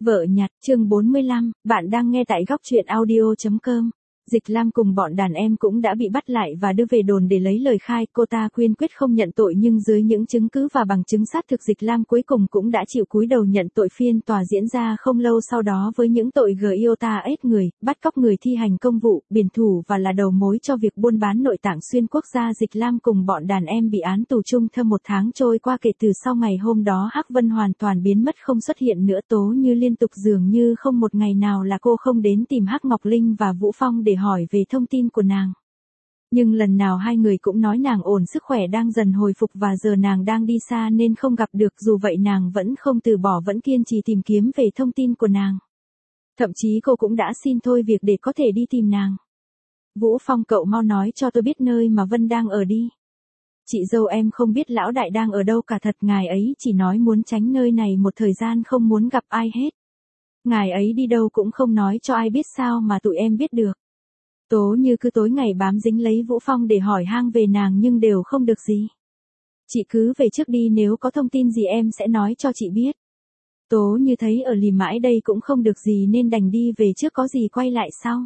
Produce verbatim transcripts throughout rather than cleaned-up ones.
Vợ nhặt, chương bốn mươi lăm, bạn đang nghe tại góc truyện audio chấm com. Dịch Lam cùng bọn đàn em cũng đã bị bắt lại và đưa về đồn để lấy lời khai, cô ta quyên quyết không nhận tội nhưng dưới những chứng cứ và bằng chứng xác thực Dịch Lam cuối cùng cũng đã chịu cúi đầu nhận tội. Phiên tòa diễn ra không lâu sau đó với những tội gây iota ết người, bắt cóc người thi hành công vụ, biển thủ và là đầu mối cho việc buôn bán nội tạng xuyên quốc gia. Dịch Lam cùng bọn đàn em bị án tù chung thân một tháng trôi qua kể từ sau ngày hôm đó Hắc Vân hoàn toàn biến mất không xuất hiện nữa. Tố Như liên tục dường như không một ngày nào là cô không đến tìm Hắc Ngọc Linh và Vũ Phong để hỏi về thông tin của nàng. Nhưng lần nào hai người cũng nói nàng ổn, sức khỏe đang dần hồi phục và giờ nàng đang đi xa nên không gặp được. Dù vậy nàng vẫn không từ bỏ, vẫn kiên trì tìm kiếm về thông tin của nàng. Thậm chí cô cũng đã xin thôi việc để có thể đi tìm nàng. Vũ Phong, cậu mau nói cho tôi biết nơi mà Vân đang ở đi. Chị dâu em không biết lão đại đang ở đâu cả, thật ngài ấy chỉ nói muốn tránh nơi này một thời gian, không muốn gặp ai hết. Ngài ấy đi đâu cũng không nói cho ai biết, sao mà tụi em biết được. Tố Như cứ tối ngày bám dính lấy Vũ Phong để hỏi han về nàng nhưng đều không được gì. Chị cứ về trước đi, nếu có thông tin gì em sẽ nói cho chị biết. Tố Như thấy ở lì mãi đây cũng không được gì nên đành đi về trước, có gì quay lại sau.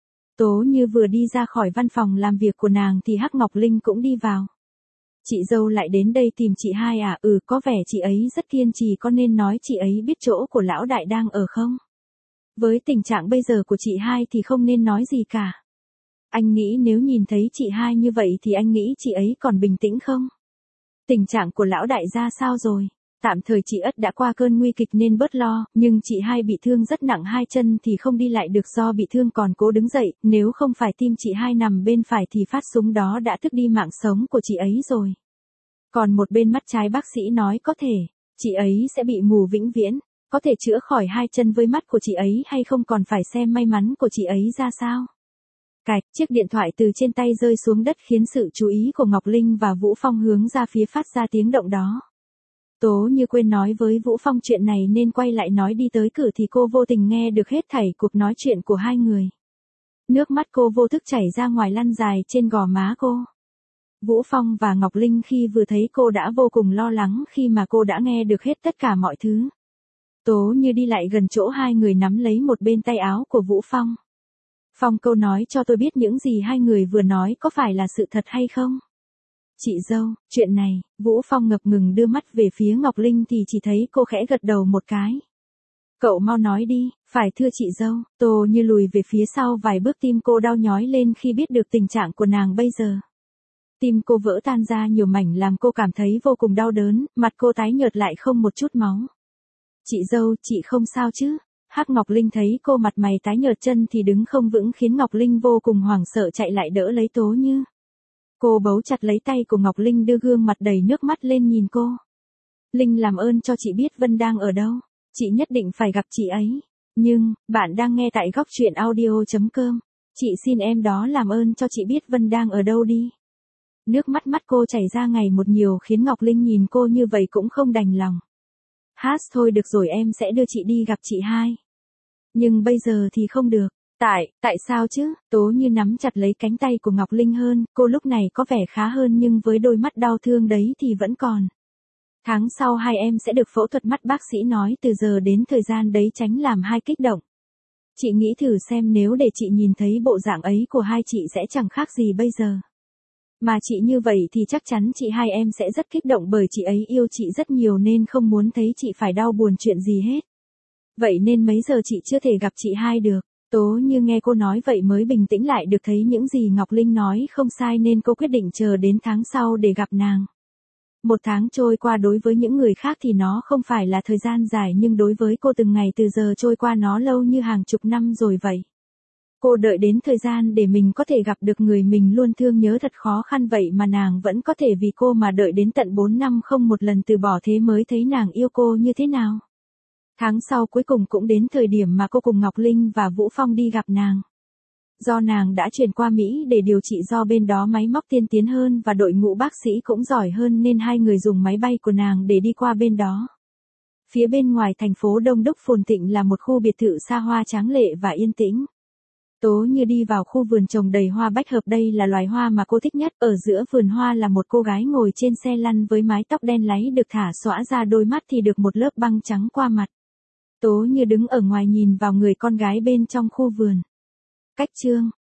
Tố Như vừa đi ra khỏi văn phòng làm việc của nàng thì Hắc Ngọc Linh cũng đi vào. Chị dâu lại đến đây tìm chị hai à? Ừ, có vẻ chị ấy rất kiên trì, có nên nói chị ấy biết chỗ của lão đại đang ở không? Với tình trạng bây giờ của chị hai thì không nên nói gì cả. Anh nghĩ nếu nhìn thấy chị hai như vậy thì anh nghĩ chị ấy còn bình tĩnh không? Tình trạng của lão đại ra sao rồi? Tạm thời chị ất đã qua cơn nguy kịch nên bớt lo, nhưng chị hai bị thương rất nặng, hai chân thì không đi lại được, do bị thương còn cố đứng dậy, nếu không phải tim chị hai nằm bên phải thì phát súng đó đã tước đi mạng sống của chị ấy rồi. Còn một bên mắt trái bác sĩ nói có thể, chị ấy sẽ bị mù vĩnh viễn, có thể chữa khỏi hai chân với mắt của chị ấy hay không còn phải xem may mắn của chị ấy ra sao. Cạch, chiếc điện thoại từ trên tay rơi xuống đất khiến sự chú ý của Ngọc Linh và Vũ Phong hướng ra phía phát ra tiếng động đó. Tố Như quên nói với Vũ Phong chuyện này nên quay lại nói đi tới cửa thì cô vô tình nghe được hết thảy cuộc nói chuyện của hai người. Nước mắt cô vô thức chảy ra ngoài lăn dài trên gò má cô. Vũ Phong và Ngọc Linh khi vừa thấy cô đã vô cùng lo lắng khi mà cô đã nghe được hết tất cả mọi thứ. Tố Như đi lại gần chỗ hai người, nắm lấy một bên tay áo của Vũ Phong. Phong, câu nói cho tôi biết những gì hai người vừa nói có phải là sự thật hay không? Chị dâu, chuyện này, Vũ Phong ngập ngừng đưa mắt về phía Ngọc Linh thì chỉ thấy cô khẽ gật đầu một cái. Cậu mau nói đi, phải thưa chị dâu. Tố Như lùi về phía sau vài bước, tim cô đau nhói lên khi biết được tình trạng của nàng bây giờ. Tim cô vỡ tan ra nhiều mảnh làm cô cảm thấy vô cùng đau đớn, mặt cô tái nhợt lại không một chút máu. Chị dâu, chị không sao chứ? Hắc Ngọc Linh thấy cô mặt mày tái nhợt, chân thì đứng không vững khiến Ngọc Linh vô cùng hoảng sợ, chạy lại đỡ lấy Tố Như. Cô bấu chặt lấy tay của Ngọc Linh, đưa gương mặt đầy nước mắt lên nhìn cô. Linh, làm ơn cho chị biết Vân đang ở đâu. Chị nhất định phải gặp chị ấy. Nhưng, bạn đang nghe tại góc truyện audio chấm com. Chị xin em đó làm ơn cho chị biết Vân đang ở đâu đi. Nước mắt mắt cô chảy ra ngày một nhiều khiến Ngọc Linh nhìn cô như vậy cũng không đành lòng. Hát, thôi được rồi, em sẽ đưa chị đi gặp chị hai. Nhưng bây giờ thì không được. Tại, tại sao chứ? Tố Như nắm chặt lấy cánh tay của Ngọc Linh hơn, cô lúc này có vẻ khá hơn nhưng với đôi mắt đau thương đấy thì vẫn còn. Tháng sau hai em sẽ được phẫu thuật mắt, bác sĩ nói từ giờ đến thời gian đấy tránh làm hai kích động. Chị nghĩ thử xem nếu để chị nhìn thấy bộ dạng ấy của hai chị sẽ chẳng khác gì bây giờ. Mà chị như vậy thì chắc chắn chị hai em sẽ rất kích động bởi chị ấy yêu chị rất nhiều nên không muốn thấy chị phải đau buồn chuyện gì hết. Vậy nên mấy giờ chị chưa thể gặp chị hai được. Tố Như nghe cô nói vậy mới bình tĩnh lại được, thấy những gì Ngọc Linh nói không sai nên cô quyết định chờ đến tháng sau để gặp nàng. Một tháng trôi qua đối với những người khác thì nó không phải là thời gian dài nhưng đối với cô từng ngày từ giờ trôi qua nó lâu như hàng chục năm rồi vậy. Cô đợi đến thời gian để mình có thể gặp được người mình luôn thương nhớ thật khó khăn, vậy mà nàng vẫn có thể vì cô mà đợi đến tận bốn năm không một lần từ bỏ, thế mới thấy nàng yêu cô như thế nào. Tháng sau cuối cùng cũng đến thời điểm mà cô cùng Ngọc Linh và Vũ Phong đi gặp nàng. Do nàng đã chuyển qua Mỹ để điều trị, do bên đó máy móc tiên tiến hơn và đội ngũ bác sĩ cũng giỏi hơn nên hai người dùng máy bay của nàng để đi qua bên đó. Phía bên ngoài thành phố đông đúc phồn thịnh là một khu biệt thự xa hoa tráng lệ và yên tĩnh. Tố Như đi vào khu vườn trồng đầy hoa bách hợp, đây là loài hoa mà cô thích nhất. Ở giữa vườn hoa là một cô gái ngồi trên xe lăn với mái tóc đen láy được thả xõa ra, đôi mắt thì được một lớp băng trắng qua mặt. Tố Như đứng ở ngoài nhìn vào người con gái bên trong khu vườn. Cách chương